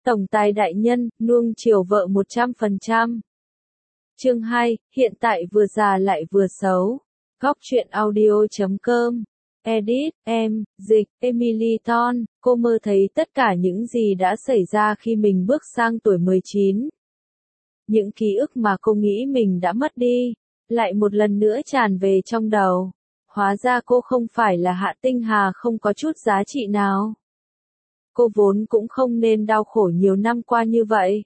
Tổng tài đại nhân, nuông chiều vợ 100%. Chương 2, hiện tại vừa già lại vừa xấu. Góc truyện audio.com. Edit, em, dịch, Emily Ton, cô mơ thấy tất cả những gì đã xảy ra khi mình bước sang tuổi 19. Những ký ức mà cô nghĩ mình đã mất đi, lại một lần nữa tràn về trong đầu. Hóa ra cô không phải là Hạ Tinh Hà không có chút giá trị nào. Cô vốn cũng không nên đau khổ nhiều năm qua như vậy.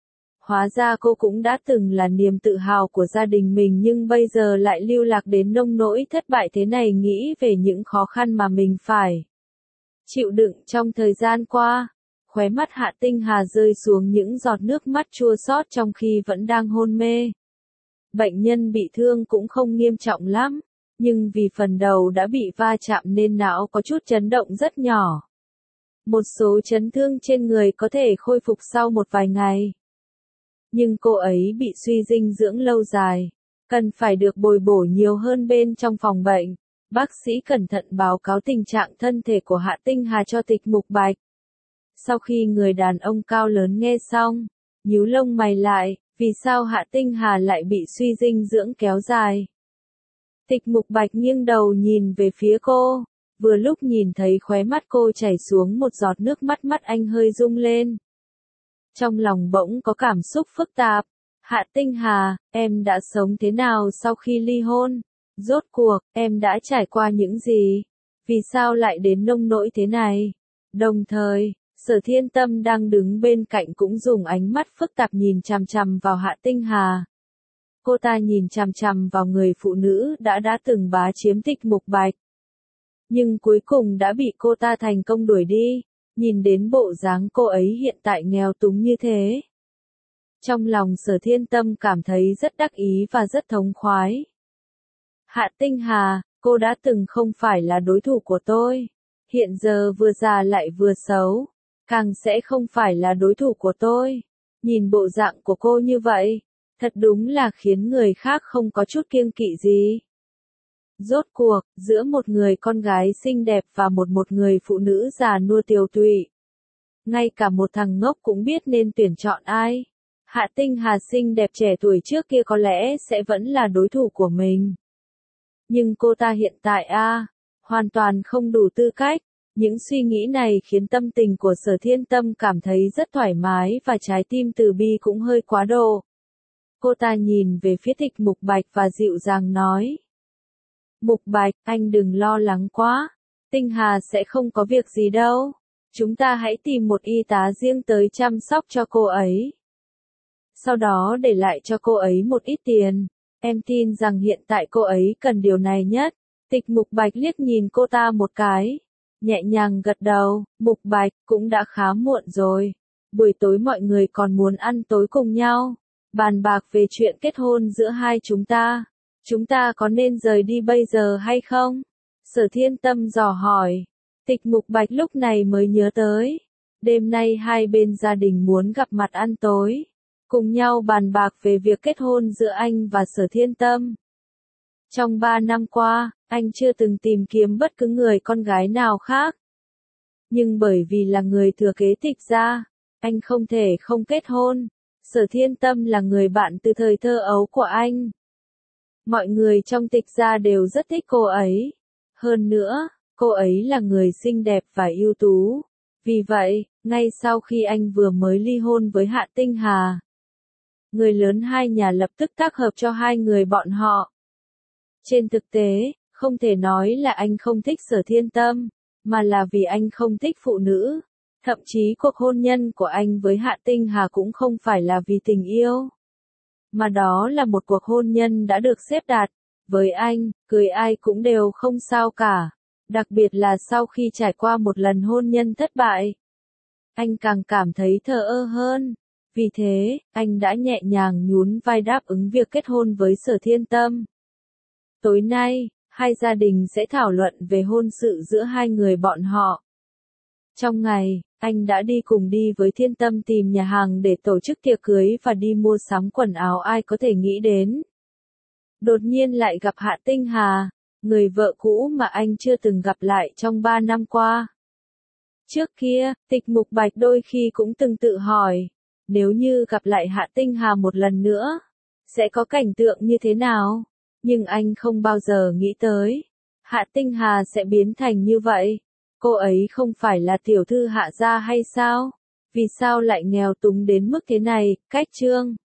Hóa ra cô cũng đã từng là niềm tự hào của gia đình mình nhưng bây giờ lại lưu lạc đến nông nỗi thất bại thế này, nghĩ về những khó khăn mà mình phải chịu đựng trong thời gian qua. Khóe mắt Hạ Tinh Hà rơi xuống những giọt nước mắt chua xót trong khi vẫn đang hôn mê. Bệnh nhân bị thương cũng không nghiêm trọng lắm, nhưng vì phần đầu đã bị va chạm nên não có chút chấn động rất nhỏ. Một số chấn thương trên người có thể khôi phục sau một vài ngày. Nhưng cô ấy bị suy dinh dưỡng lâu dài, cần phải được bồi bổ nhiều hơn bên trong phòng bệnh. Bác sĩ cẩn thận báo cáo tình trạng thân thể của Hạ Tinh Hà cho Tịch Mục Bạch. Sau khi người đàn ông cao lớn nghe xong, nhíu lông mày lại, vì sao Hạ Tinh Hà lại bị suy dinh dưỡng kéo dài? Tịch Mục Bạch nghiêng đầu nhìn về phía cô, vừa lúc nhìn thấy khóe mắt cô chảy xuống một giọt nước mắt, mắt anh hơi rung lên. Trong lòng bỗng có cảm xúc phức tạp. Hạ Tinh Hà, em đã sống thế nào sau khi ly hôn? Rốt cuộc, em đã trải qua những gì? Vì sao lại đến nông nỗi thế này? Đồng thời, Sở Thiên Tâm đang đứng bên cạnh cũng dùng ánh mắt phức tạp nhìn chằm chằm vào Hạ Tinh Hà. Cô ta nhìn chằm chằm vào người phụ nữ đã từng bá chiếm Tịch Mục Bạch. Nhưng cuối cùng đã bị cô ta thành công đuổi đi. Nhìn đến bộ dáng cô ấy hiện tại nghèo túng như thế, trong lòng Sở Thiên Tâm cảm thấy rất đắc ý và rất thống khoái. Hạ Tinh Hà, cô đã từng không phải là đối thủ của tôi. Hiện giờ vừa già lại vừa xấu, càng sẽ không phải là đối thủ của tôi. Nhìn bộ dạng của cô như vậy, thật đúng là khiến người khác không có chút kiêng kỵ gì. Rốt cuộc, giữa một người con gái xinh đẹp và một người phụ nữ già nua tiều tụy, ngay cả một thằng ngốc cũng biết nên tuyển chọn ai. Hạ Tinh Hà xinh đẹp trẻ tuổi trước kia có lẽ sẽ vẫn là đối thủ của mình. Nhưng cô ta hiện tại hoàn toàn không đủ tư cách. Những suy nghĩ này khiến tâm tình của Sở Thiên Tâm cảm thấy rất thoải mái và trái tim từ bi cũng hơi quá độ. Cô ta nhìn về phía Tịch Mục Bạch và dịu dàng nói. Mục Bạch, anh đừng lo lắng quá. Tinh Hà sẽ không có việc gì đâu. Chúng ta hãy tìm một y tá riêng tới chăm sóc cho cô ấy. Sau đó để lại cho cô ấy một ít tiền. Em tin rằng hiện tại cô ấy cần điều này nhất. Tịch Mục Bạch liếc nhìn cô ta một cái, nhẹ nhàng gật đầu. Mục Bạch, cũng đã khá muộn rồi. Buổi tối mọi người còn muốn ăn tối cùng nhau, bàn bạc về chuyện kết hôn giữa hai chúng ta. Chúng ta có nên rời đi bây giờ hay không? Sở Thiên Tâm dò hỏi. Tịch Mục Bạch lúc này mới nhớ tới. Đêm nay hai bên gia đình muốn gặp mặt ăn tối, cùng nhau bàn bạc về việc kết hôn giữa anh và Sở Thiên Tâm. Trong 3 năm qua, anh chưa từng tìm kiếm bất cứ người con gái nào khác. Nhưng bởi vì là người thừa kế Tịch gia, anh không thể không kết hôn. Sở Thiên Tâm là người bạn từ thời thơ ấu của anh. Mọi người trong Tịch gia đều rất thích cô ấy. Hơn nữa, cô ấy là người xinh đẹp và ưu tú. Vì vậy, ngay sau khi anh vừa mới ly hôn với Hạ Tinh Hà, người lớn hai nhà lập tức tác hợp cho hai người bọn họ. Trên thực tế, không thể nói là anh không thích Sở Thiên Tâm, mà là vì anh không thích phụ nữ. Thậm chí cuộc hôn nhân của anh với Hạ Tinh Hà cũng không phải là vì tình yêu, mà đó là một cuộc hôn nhân đã được xếp đặt. Với anh, cưới ai cũng đều không sao cả. Đặc biệt là sau khi trải qua một lần hôn nhân thất bại, anh càng cảm thấy thờ ơ hơn. Vì thế, anh đã nhẹ nhàng nhún vai đáp ứng việc kết hôn với Sở Thiên Tâm. Tối nay, hai gia đình sẽ thảo luận về hôn sự giữa hai người bọn họ. Trong ngày, anh đã cùng đi với Thiên Tâm tìm nhà hàng để tổ chức tiệc cưới và đi mua sắm quần áo, ai có thể nghĩ đến. Đột nhiên lại gặp Hạ Tinh Hà, người vợ cũ mà anh chưa từng gặp lại trong 3 năm qua. Trước kia, Tịch Mục Bạch đôi khi cũng từng tự hỏi, nếu như gặp lại Hạ Tinh Hà một lần nữa, sẽ có cảnh tượng như thế nào? Nhưng anh không bao giờ nghĩ tới, Hạ Tinh Hà sẽ biến thành như vậy. Cô ấy không phải là tiểu thư Hạ gia hay sao? Vì sao lại nghèo túng đến mức thế này? Cách chương